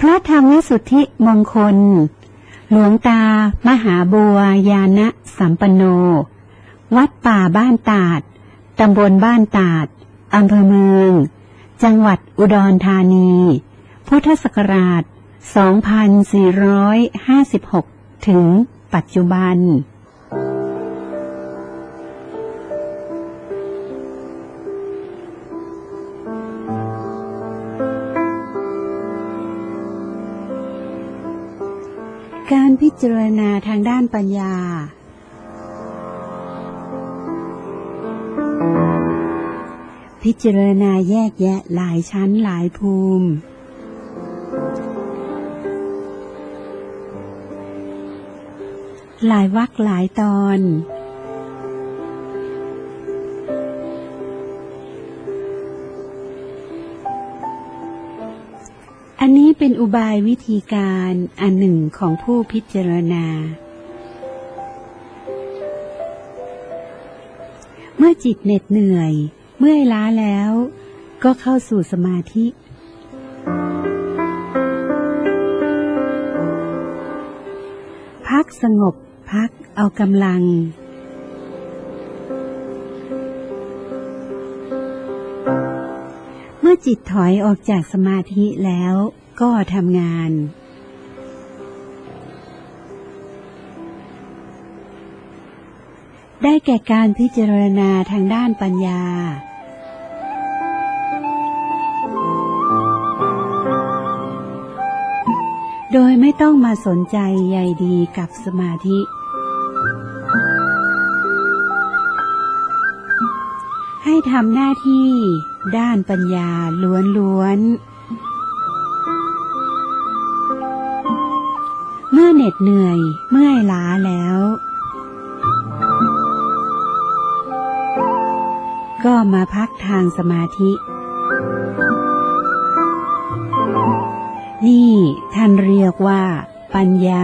พระธรรมวิสุทธิมงคลหลวงตามหาบัวยานะสัมปันโนวัดป่าบ้านตาดตำบลบ้านตาดอำเภอเมืองจังหวัดอุดรธานีพุทธศักราช 2456 ถึงปัจจุบันการพิจารณาทางด้านปัญญาพิจารณาแยกแยะหลายชั้นหลายภูมิหลายวรรคหลายตอนอันนี้เป็นอุบายวิธีการอันหนึ่งของผู้พิจารณาเมื่อจิตเหน็ดเหนื่อยเมื่อยล้าแล้วก็เข้าสู่สมาธิพักสงบพักเอากำลังเมื่อจิตถอยออกจากสมาธิแล้วก็ทำงานได้แก่การพิจารณาทางด้านปัญญาโดยไม่ต้องมาสนใจใยดีกับสมาธิให้ทำหน้าที่ด้านปัญญาล้วนๆเมื่อเหน็ดเหนื่อยเมื่อยล้าแล้วก็มาพักทางสมาธินี่ท่านเรียกว่าปัญญา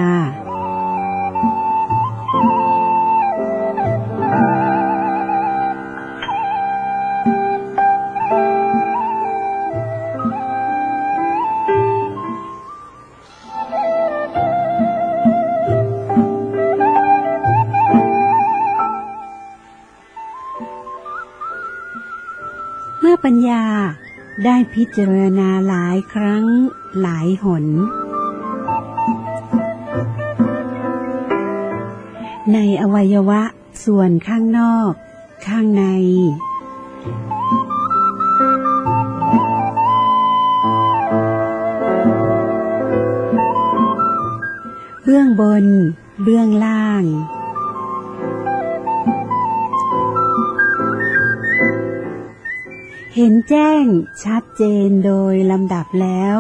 เมื่อปัญญาได้พิจารณาหลายครั้งหลายหนในอวัยวะส่วนข้างนอกข้างในเบื้องบนเบื้องล่างเห็นแจ้งชัดเจนโดยลำดับแล้ว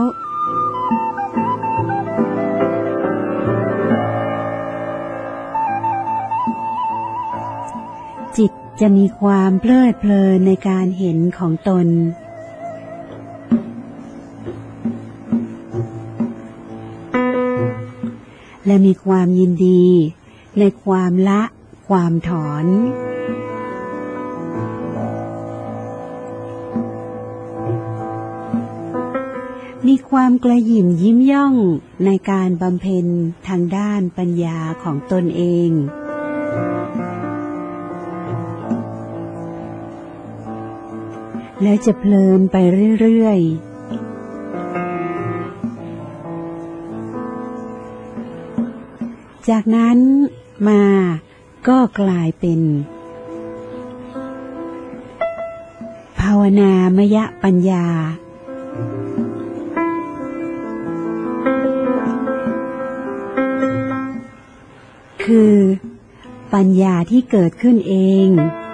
จิตจะมีความเพลิดเพลินในการเห็นของตนและมีความยินดีในความละความถอนมีความกระหยิ่มยิ้มย่องในการบำเพ็ญทางด้านปัญญาของตนเองและจะเพลินไปเรื่อยๆจากนั้นมาก็กลายเป็นภาวนามยปัญญาคือปัญญาที่เกิดขึ้นเอง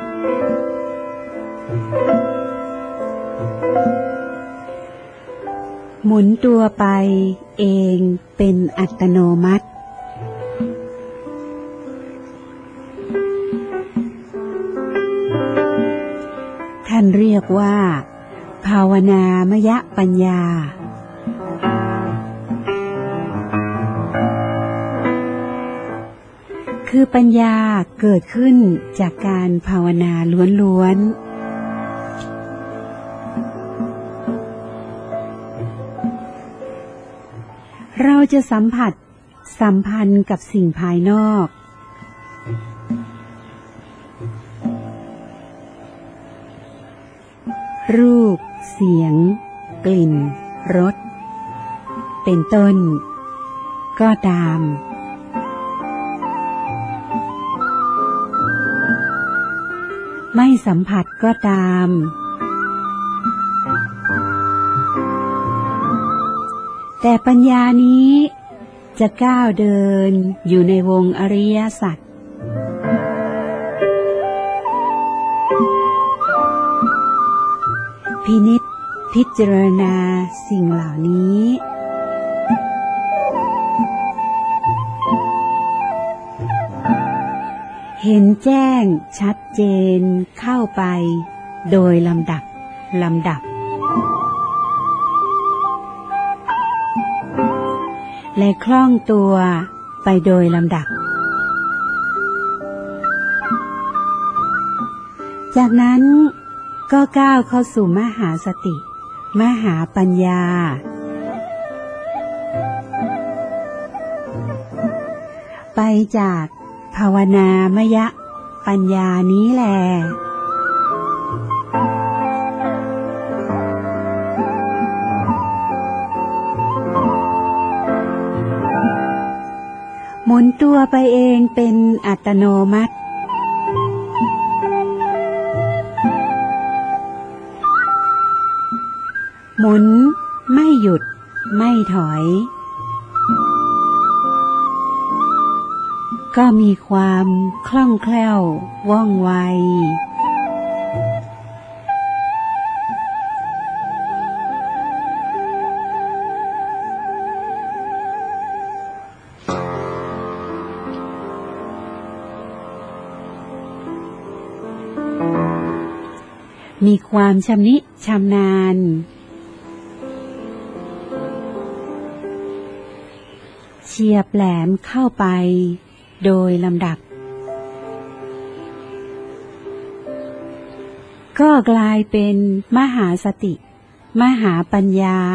หมุนตัวไปเองเป็นอัตโนมัติท่านเรียกว่าภาวนามยปัญญาคือปัญญาเกิดขึ้นจากการภาวนาล้วนๆเราจะสัมผัสสัมพันธ์กับสิ่งภายนอกรูปเสียงกลิ่นรสเป็นต้นก็ตามไม่สัมผัสก็ตามแต่ปัญญานี้จะก้าวเดินอยู่ในวงอริยสัจพินิจพิจารณาสิ่งเหล่านี้เห็นแจ้งชัดเจนเข้าไปโดยลำดับและคล่องตัวไปโดยลำดับจากนั้นก็ก้าวเข้าสู่มหาสติมหาปัญญาไปจากภาวนามยปัญญานี้แหละหมุนตัวไปเองเป็นอัตโนมัติหมุนไม่หยุดไม่ถอยก็มีความคล่องแคล่วว่องไวมีความชำนิชำนาญเฉียบแหลมเข้าไปโดยลำดับก็กลายเป็นมหาสติมหาปัญญา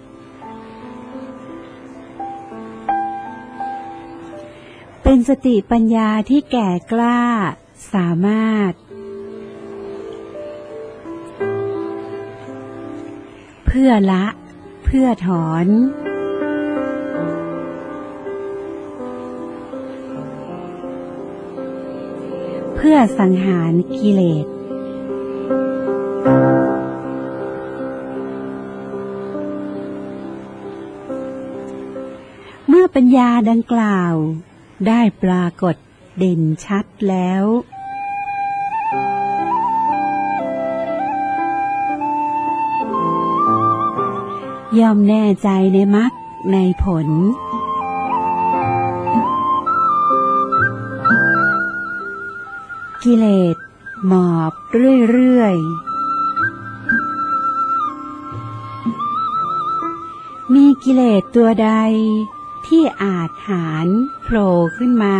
เป็นสติปัญญาที่แก่กล้าสามารถเพื่อละเพื่อถอนเพื่อสังหารกิเลสเมื่อปัญญาดังกล่าวได้ปรากฏเด่นชัดแล้วย่อมแน่ใจในมรรคในผลกิเลสหมอบเรื่อยๆมีกิเลสตัวใดที่อาจหาญโผล่ขึ้นมา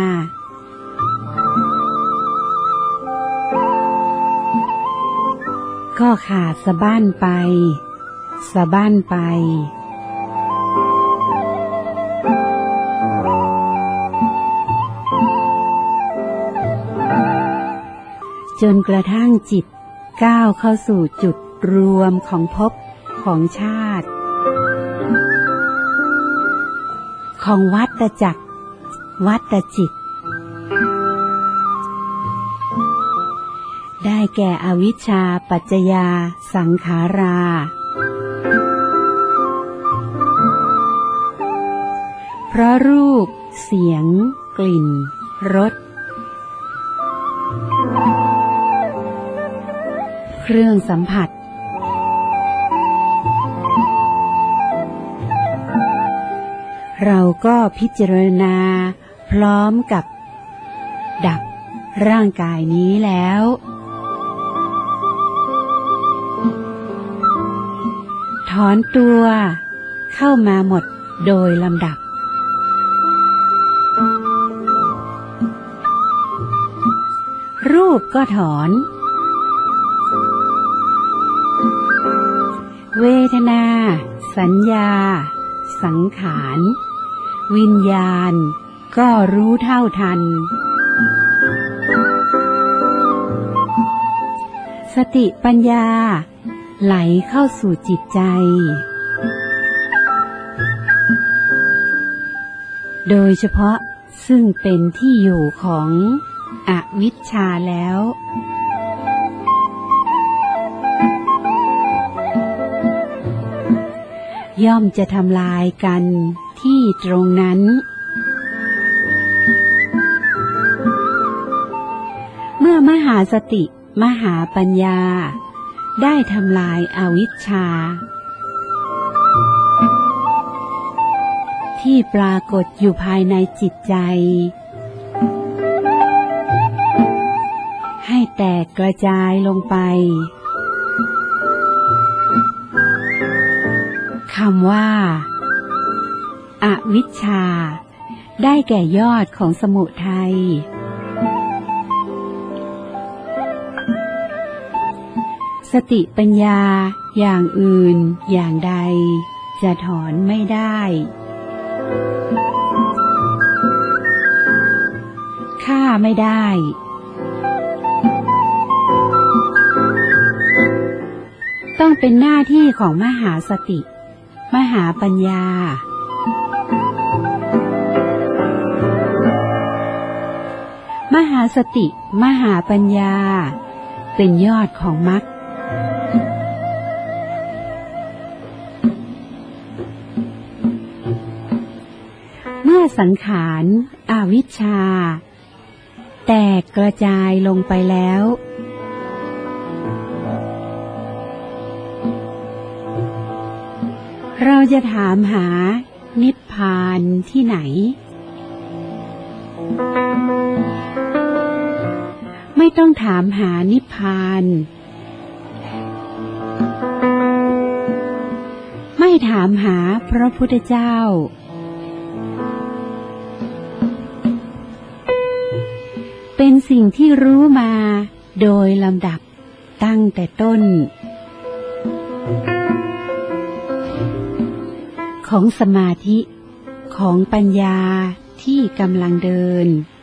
ก็ขาดสะบั้นไปจนกระทั่งจิตก้าวเข้าสู่จุดรวมของภพของชาติของวัฏจักรวัฏจิตได้แก่อวิชชาปัจจยาสังขาราเพราะรูปเสียงกลิ่นรสเครื่องสัมผัสเราก็พิจารณาพร้อมกับดับร่างกายนี้แล้วถอนตัวเข้ามาหมดโดยลำดับรูปก็ถอนเวทนาสัญญาสังขารวิญญาณก็รู้เท่าทันสติปัญญาไหลเข้าสู่จิตใจโดยเฉพาะซึ่งเป็นที่อยู่ของอวิชชาแล้วย่อมจะทำลายกันที่ตรงนั้นเมื่อมหาสติมหาปัญญาได้ทำลายอวิชชาที่ปรากฏอยู่ภายในจิตใจให้แตกกระจายลงไปคำว่าอวิชชาได้แก่ยอดของสมุทัยสติปัญญาอย่างอื่นอย่างใดจะถอนไม่ได้ฆ่าไม่ได้ต้องเป็นหน้าที่ของมหาสติมหาปัญญามหาสติมหาปัญญาเป็นยอดของมรรคเมื่อสังขารอวิชชาแตกกระจายลงไปแล้วเราจะถามหานิพพานที่ไหนไม่ต้องถามหานิพพานไม่ถามหาพระพุทธเจ้าเป็นสิ่งที่รู้มาโดยลำดับตั้งแต่ต้นของสมาธิของปัญญาที่กำลังเดิน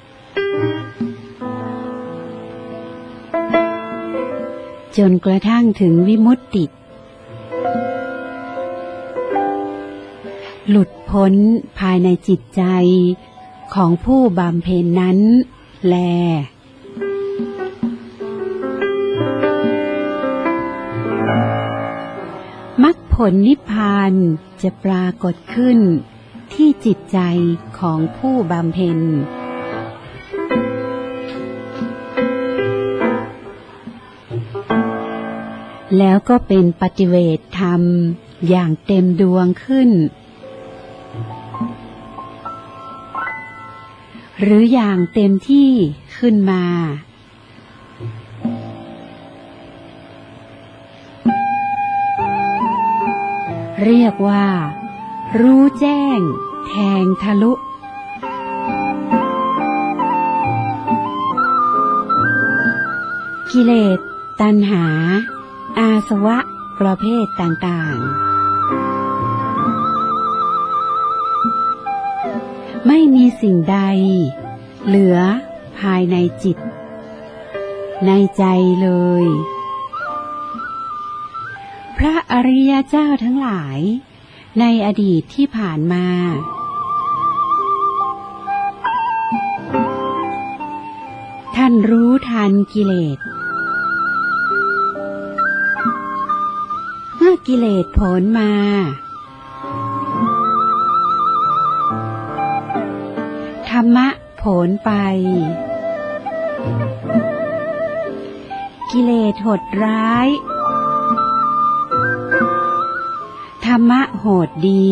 จนกระทั่งถึงวิมุตติหลุดพ้นภายในจิตใจของผู้บำเพ็ญนั้นแลมรรคผลนิพพานจะปรากฏขึ้นที่จิตใจของผู้บำเพ็ญแล้วก็เป็นปฏิเวทธรรมอย่างเต็มดวงขึ้นหรืออย่างเต็มที่ขึ้นมาเรียกว่ารู้แจ้งแทงทะลุกิเลสตัณหาอาสวะประเภทต่างๆไม่มีสิ่งใดเหลือภายในจิตในใจเลยพระอริยเจ้าทั้งหลายในอดีตที่ผ่านมาท่านรู้ทันกิเลสเมื่อกิเลสโผล่มาธรรมะโผล่ไปกิเลสโหดร้ายธรรมะโหดดี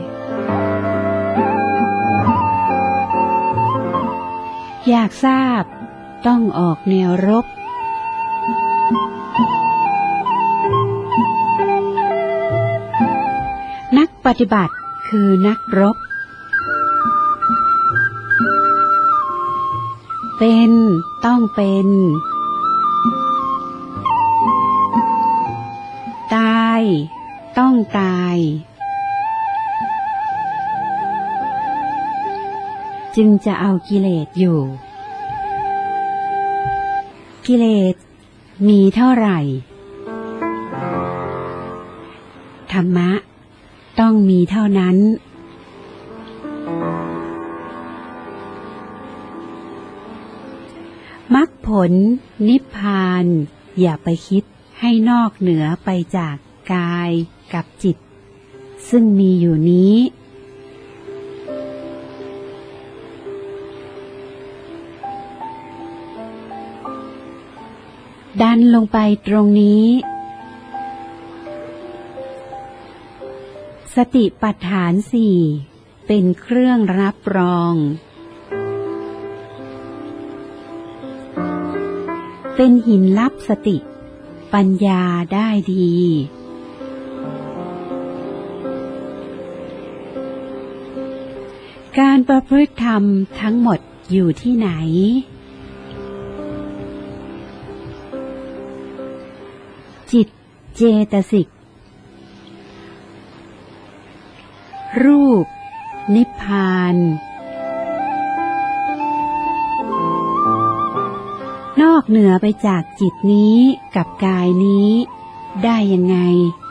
อยากทราบต้องออกแนวรบนักปฏิบัติคือนักรบเป็นต้องเป็นตายต้องตายจึงจะเอากิเลสอยู่กิเลสมีเท่าไหร่ธรรมะต้องมีเท่านั้นมรรคผลนิพพานอย่าไปคิดให้นอกเหนือไปจากกายกับจิตซึ่งมีอยู่นี้ดันลงไปตรงนี้สติปัฏฐานสี่เป็นเครื่องรับรองเป็นหินลับสติปัญญาได้ดีการประพฤติธรรมทั้งหมดอยู่ที่ไหนจิตเจตสิกรูปนิพพานนอกเหนือไปจากจิตนี้กับกายนี้ได้ยังไง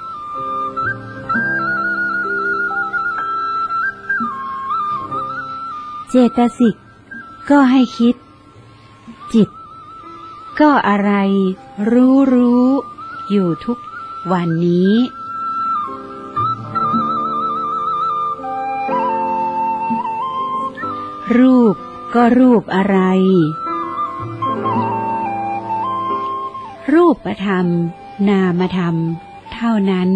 เจตสิกก็ให้คิดจิตก็อะไรรู้อยู่ทุกวันนี้รูปก็รูปอะไรรูปธรรมนามธรรมเท่านั้น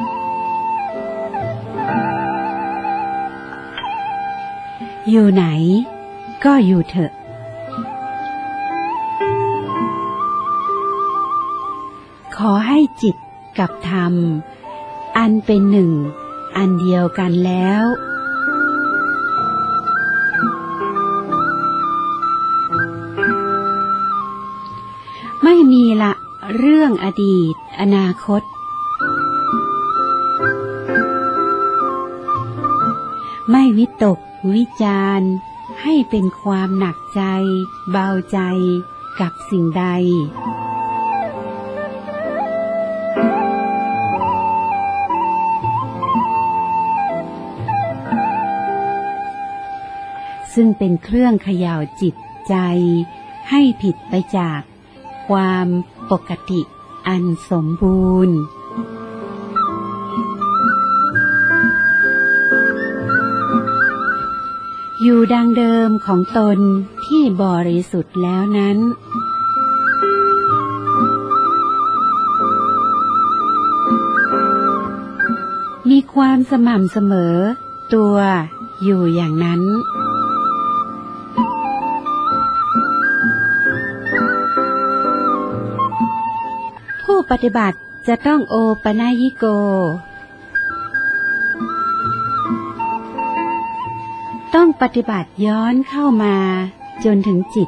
อยู่ไหนก็อยู่เถอะขอให้จิตกับธรรมอันเป็นหนึ่งอันเดียวกันแล้วไม่มีละเรื่องอดีตอนาคตไม่วิตกวิจารณ์ให้เป็นความหนักใจเบาใจกับสิ่งใดซึ่งเป็นเครื่องเขย่าจิตใจให้ผิดไปจากความปกติอันสมบูรณ์อยู่ดังเดิมของตนที่บริสุทธิ์แล้วนั้นมีความสม่ำเสมอตัวอยู่อย่างนั้นผู้ปฏิบัติจะต้องโอปนญิโกต้องปฏิบัติย้อนเข้ามาจนถึงจิต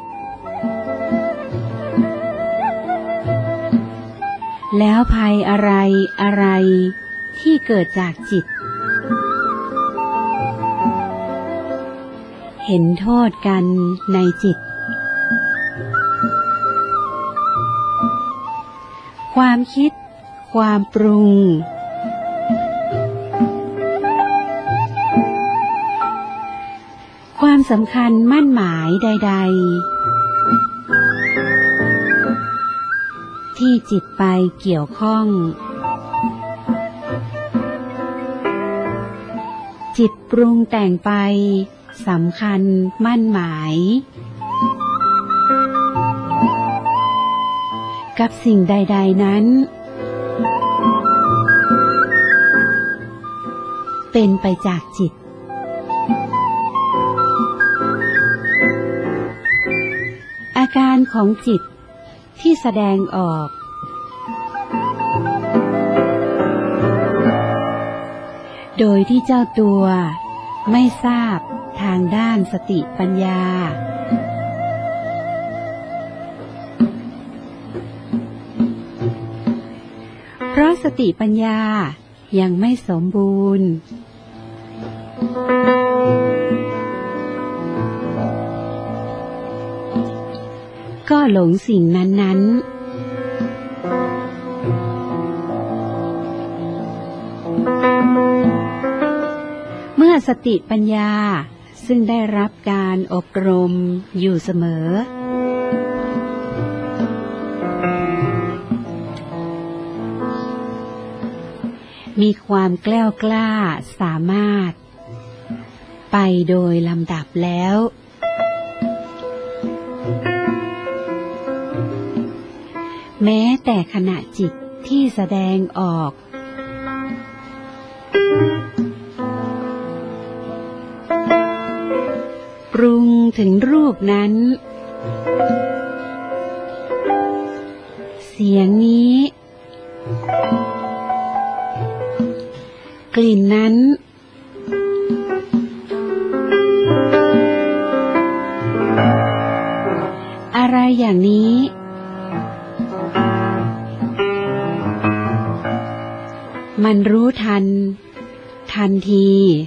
แล้วภัยอะไรที่เกิดจากจิตเห็นโทษกันในจิตความคิดความปรุงความสำคัญมั่นหมายใดๆที่จิตไปเกี่ยวข้องจิตปรุงแต่งไปสำคัญมั่นหมายกับสิ่งใดๆนั้นเป็นไปจากจิตอาการของจิตที่แสดงออกโดยที่เจ้าตัวไม่ทราบทางด้านสติปัญญาเพราะสติปัญญายังไม่สมบูรณ์ก็หลงสิ่งนั้นๆเมื่อสติปัญญาซึ่งได้รับการอบรมอยู่เสมอมีความแกล้วกล้าสามารถไปโดยลำดับแล้วแม้แต่ขณะจิตที่แสดงออกปรุงถึงรูปนั้นเสียงนี้กลิ่นนั้นอะไรอย่างนี้มันรู้ทันทันที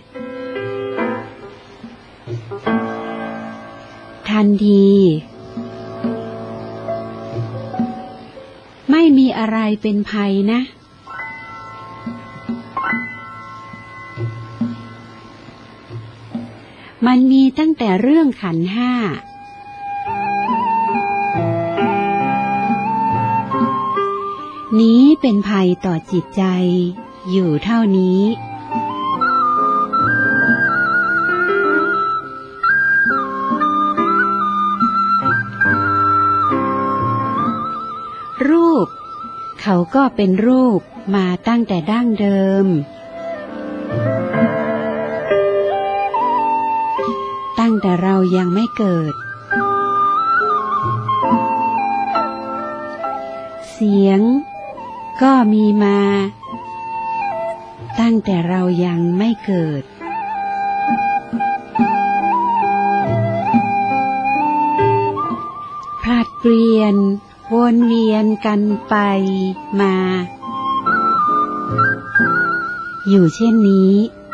ไม่มีอะไรเป็นภัยนะมันมีตั้งแต่เรื่องขันธ์ห้านี้เป็นภัยต่อจิตใจอยู่เท่านี้รูปเขาก็เป็นรูปมาตั้งแต่ดั้งเดิมตั้งแต่เรายังไม่เกิดเสียงก็มีมาตั้งแต่เรายังไม่เกิดผลัดเปลี่ยนวนเวียนกันไปมาอยู่เช่นนี้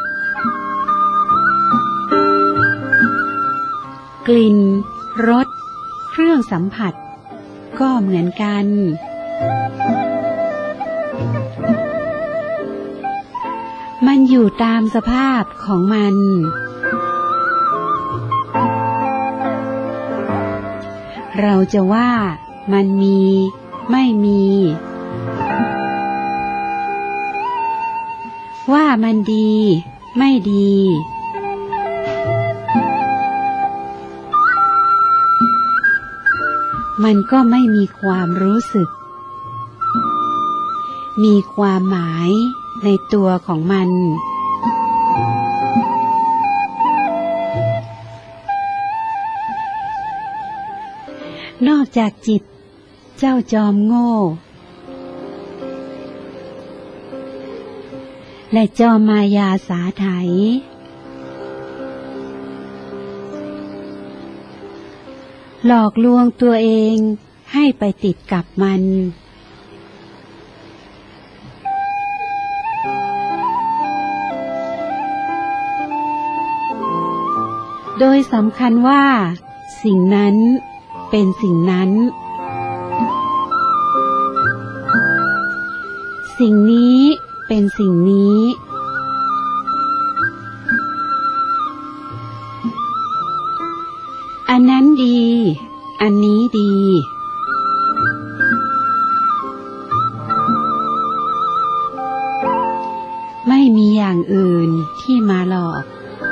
กลิ่นรสเครื่องสัมผัสก็เหมือนกันมันอยู่ตามสภาพของมันเราจะว่ามันมีไม่มีว่ามันดีไม่ดีมันก็ไม่มีความรู้สึกมีความหมายในตัวของมันนอกจากจิตเจ้าจอมโง่และจอมมายาสาไถหลอกลวงตัวเองให้ไปติดกับมันโดยสำคัญว่าสิ่งนั้นเป็นสิ่งนั้นสิ่งนี้เป็นสิ่งนี้อันนั้นดีอันนี้ดีไม่มีอย่างอื่นที่มาหลอก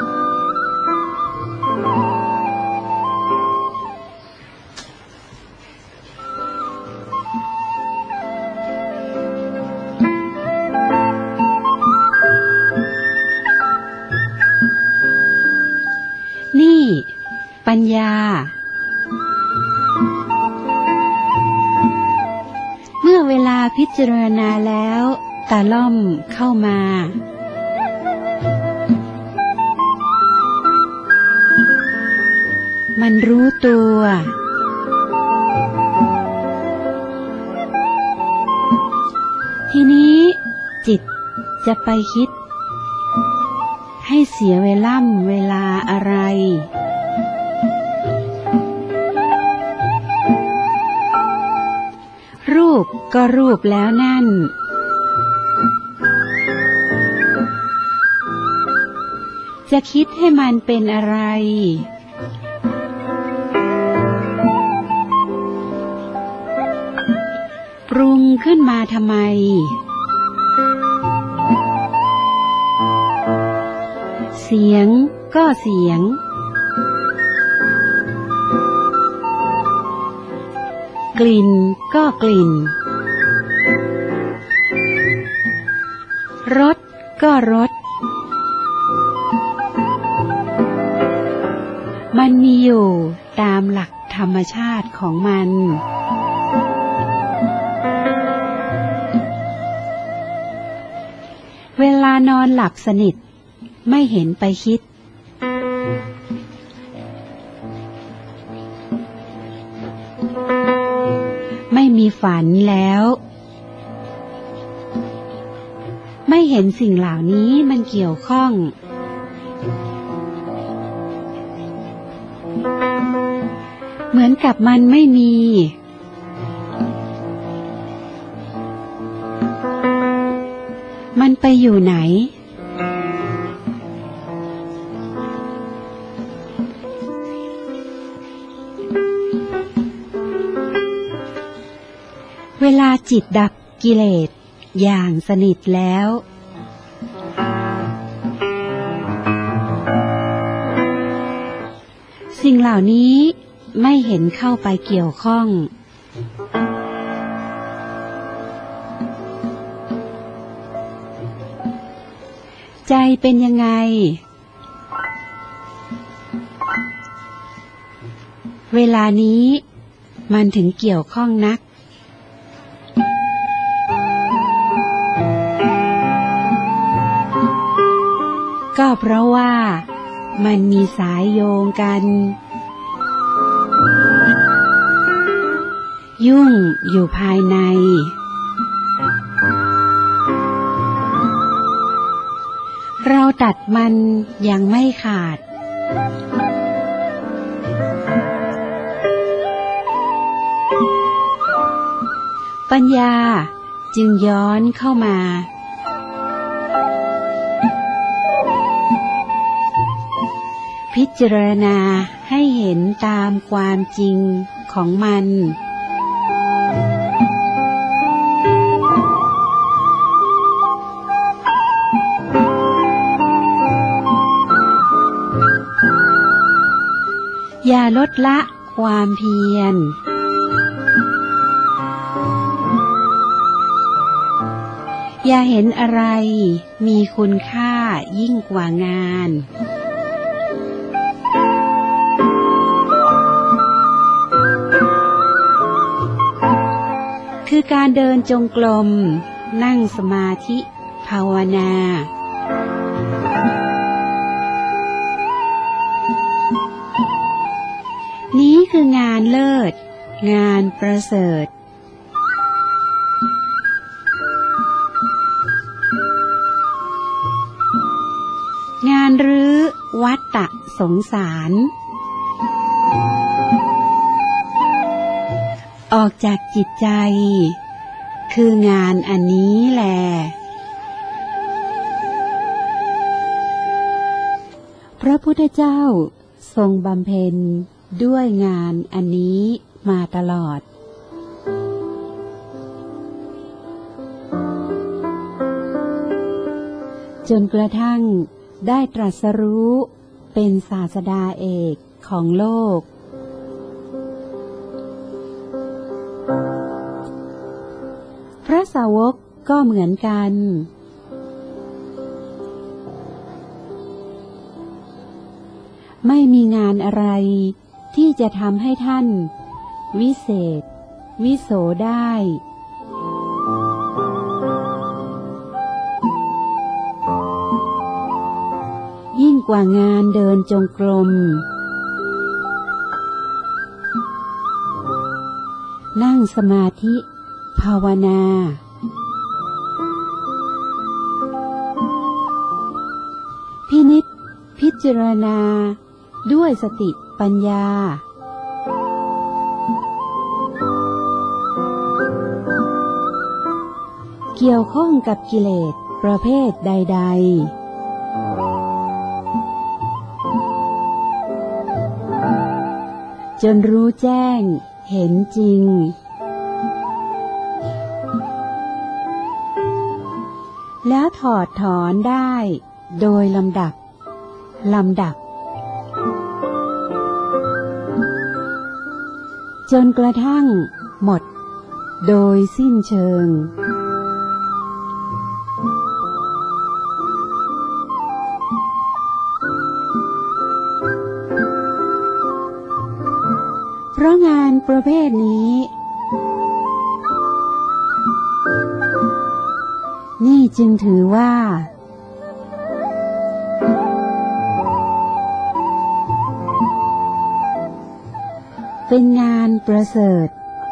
นี่ปัญญาเมื่อเวลาพิจารณาแล้วตาล่อมเข้ามามันรู้ตัวทีนี้จิตจะไปคิดให้เสียเวลาอะไรก็รูปแล้วนั่นจะคิดให้มันเป็นอะไรปรุงขึ้นมาทำไมเสียงก็เสียงกลิ่นก็กลิ่นรสก็รสมันมีอยู่ตามหลักธรรมชาติของมันเวลานอนหลับสนิทไม่เห็นไปคิดไม่มีฝันแล้วไม่เห็นสิ่งเหล่านี้มันเกี่ยวข้องเหมือนกับมันไม่มีมันไปอยู่ไหนเวลาจิตดับกิเลสอย่างสนิทแล้วสิ่งเหล่านี้ไม่เห็นเข้าไปเกี่ยวข้องใจเป็นยังไงเวลานี้มันถึงเกี่ยวข้องนักก็เพราะว่ามันมีสายโยงกันยุ่งอยู่ภายในเราตัดมันยังไม่ขาดปัญญาจึงย้อนเข้ามาพิจารณาให้เห็นตามความจริงของมันอย่าลดละความเพียรอย่าเห็นอะไรมีคุณค่ายิ่งกว่างานคือการเดินจงกรมนั่งสมาธิภาวนานี้คืองานเลิศงานประเสริฐงานรื้อวัฏฏะสงสารออกจากจิตใจคืองานอันนี้แหละพระพุทธเจ้าทรงบำเพ็ญด้วยงานอันนี้มาตลอดจนกระทั่งได้ตรัสรู้เป็นศาสดาเอกของโลกพระสาวกก็เหมือนกันไม่มีงานอะไรที่จะทำให้ท่านวิเศษวิโสได้ยิ่งกว่างานเดินจงกรมนั่งสมาธิภาวนาพินิจพิจารณาด้วยสติปัญญาเกี่ยวข้องกับกิเลสประเภทใดๆจนรู้แจ้งเห็นจริงแล้วถอดถอนได้โดยลำดับจนกระทั่งหมดโดยสิ้นเชิงเพราะงานประเภทนี้นี่จึงถือว่าเป็นงานประเสริฐ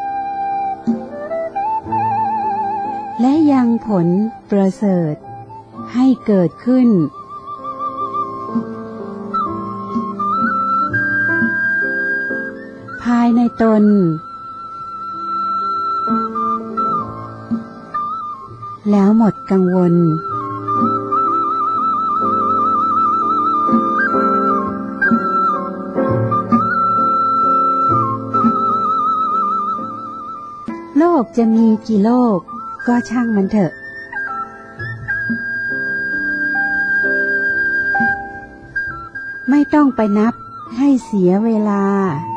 และยังผลประเสริฐให้เกิดขึ้นภายในตนแล้วหมดกังวลโลกจะมีกี่โลกก็ช่างมันเถอะไม่ต้องไปนับให้เสียเวลา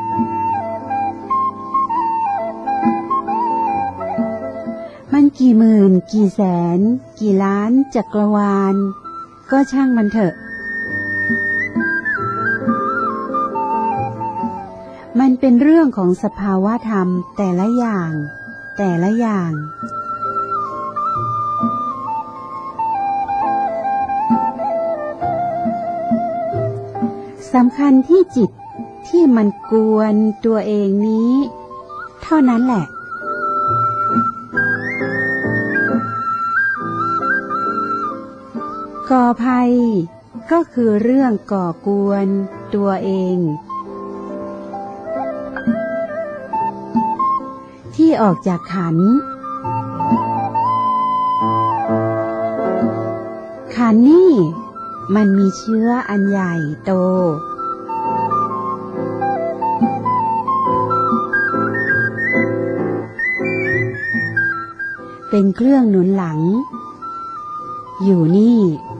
มันกี่หมื่นกี่แสนกี่ล้านจักรวาลก็ช่างมันเถอะมันเป็นเรื่องของสภาวะธรรมแต่ละอย่างสำคัญที่จิตที่มันกวนตัวเองนี้เท่านั้นแหละก่อภัยก็คือเรื่องก่อกวนตัวเองที่ออกจากขันนี่มันมีเชื้ออันใหญ่โตเป็นเครื่องหนุนหลังอยู่นี่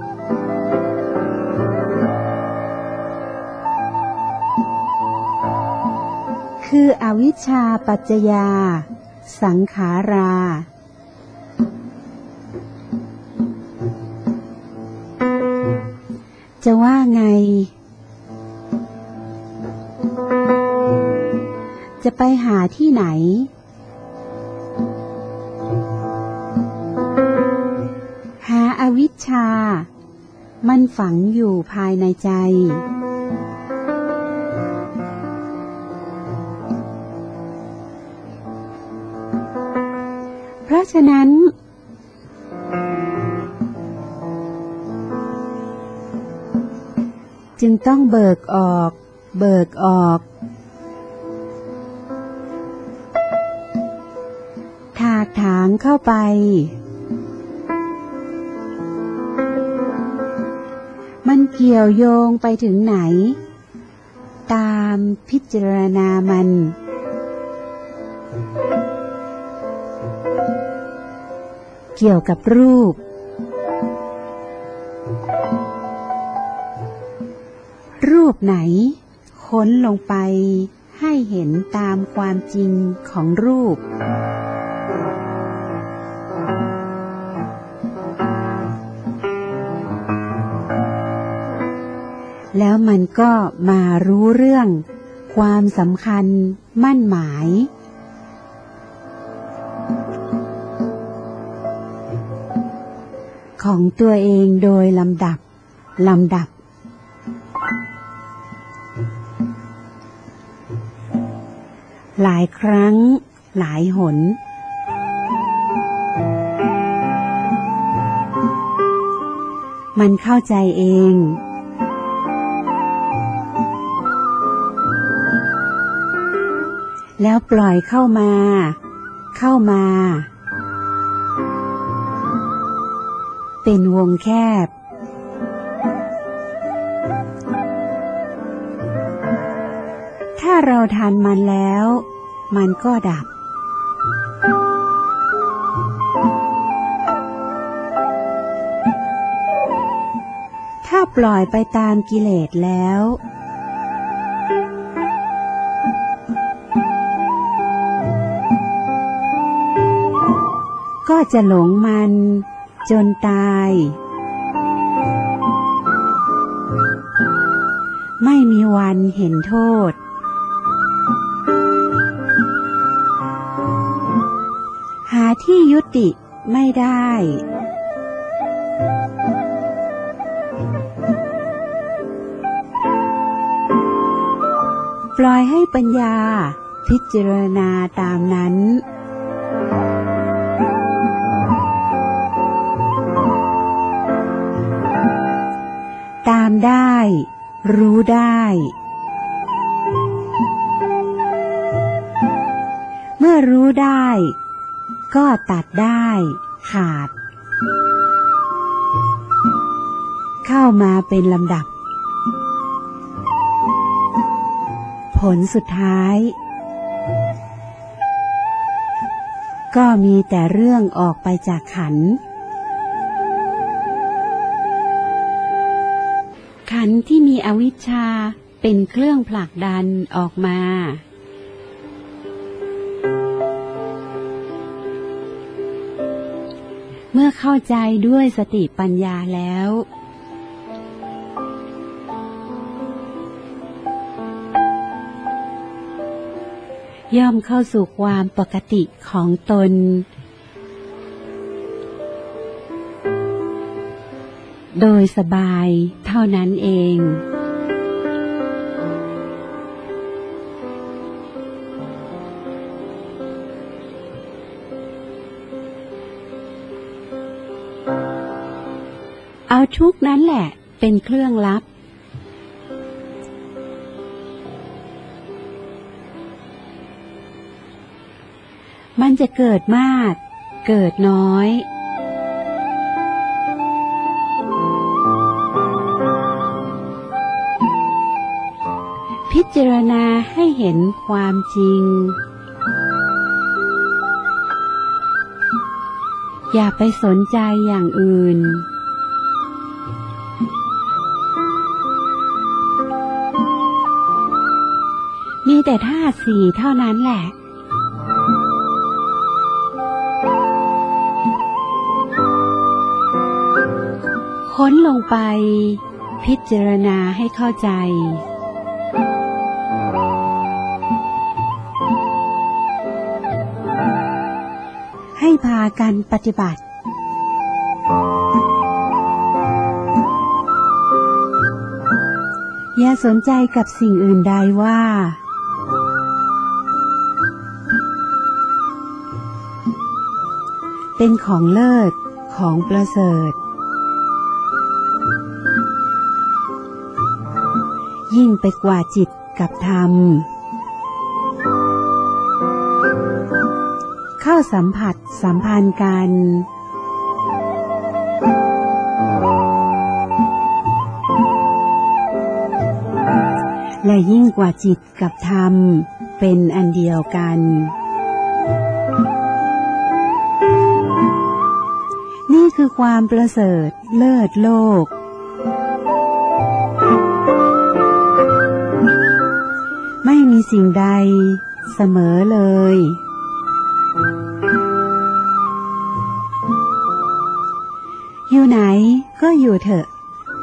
คืออวิชชาปัจจยาสังขาราจะว่าไงจะไปหาที่ไหนหาอวิชชามันฝังอยู่ภายในใจเพราะฉะนั้นจึงต้องเบิกออกถากถางเข้าไปมันเกี่ยวโยงไปถึงไหนตามพิจารณามันเกี่ยวกับรูปไหนค้นลงไปให้เห็นตามความจริงของรูปแล้วมันก็มารู้เรื่องความสำคัญมั่นหมายของตัวเองโดยลำดับหลายครั้งหลายหนมันเข้าใจเองแล้วปล่อยเข้ามาเป็นวงแคบถ้าเราทันมันแล้วมันก็ดับถ้าปล่อยไปตามกิเลสแล้วก็จะหลงมันจนตายไม่มีวันเห็นโทษหาที่ยุติไม่ได้ปล่อยให้ปัญญาพิจารณาตามนั้นตามได้รู้ได้เมื่อรู้ได้ก็ตัดได้ขาดเข้ามาเป็นลำดับผลสุดท้ายก็มีแต่เรื่องออกไปจากขันธ์ขันธ์ที่มีอวิชชาเป็นเครื่องผลักดันออกมาเมื่อเข้าใจด้วยสติปัญญาแล้วย่อมเข้าสู่ความปกติของตนโดยสบายเท่านั้นเองเอาทุกนั้นแหละเป็นเครื่องลับมันจะเกิดมากเกิดน้อยพิจารณาให้เห็นความจริงอย่าไปสนใจอย่างอื่นมีแต่ธาตุสี่เท่านั้นแหละค้นลงไปพิจารณาให้เข้าใจให้พากันปฏิบัติอย่าสนใจกับสิ่งอื่นใดว่าเป็นของเลิศของประเสริฐยิ่งไปกว่าจิตกับธรรมเข้าสัมผัสสัมพันธ์กันและยิ่งกว่าจิตกับธรรมเป็นอันเดียวกันนี่คือความประเสริฐเลิศโลกไม่มีสิ่งใดเสมอเลยอยู่ไหนก็อยู่เถอะ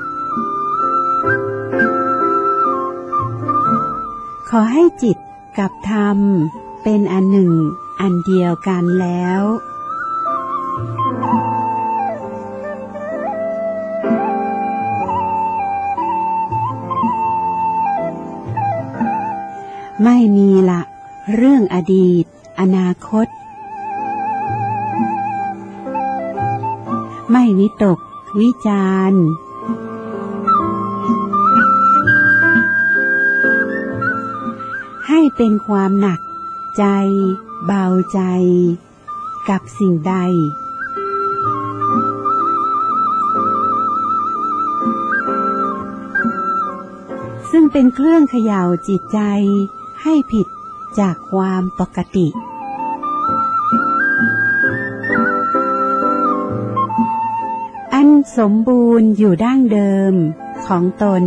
ขอให้จิตกับธรรมเป็นอันหนึ่งอันเดียวกันแล้วไม่มีละเรื่องอดีตอนาคตไม่วิตกวิจารณ์ให้เป็นความหนักใจเบาใจกับสิ่งใดซึ่งเป็นเครื่องเขย่าจิตใจให้ผิดจากความปกติอันสมบูรณ์อยู่ดั้งเดิมของตน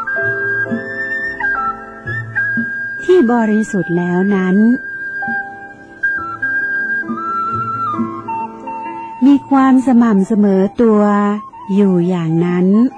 ที่บริสุทธิ์แล้วนั้นมีความสม่ำเสมอตัวอยู่อย่างนั้น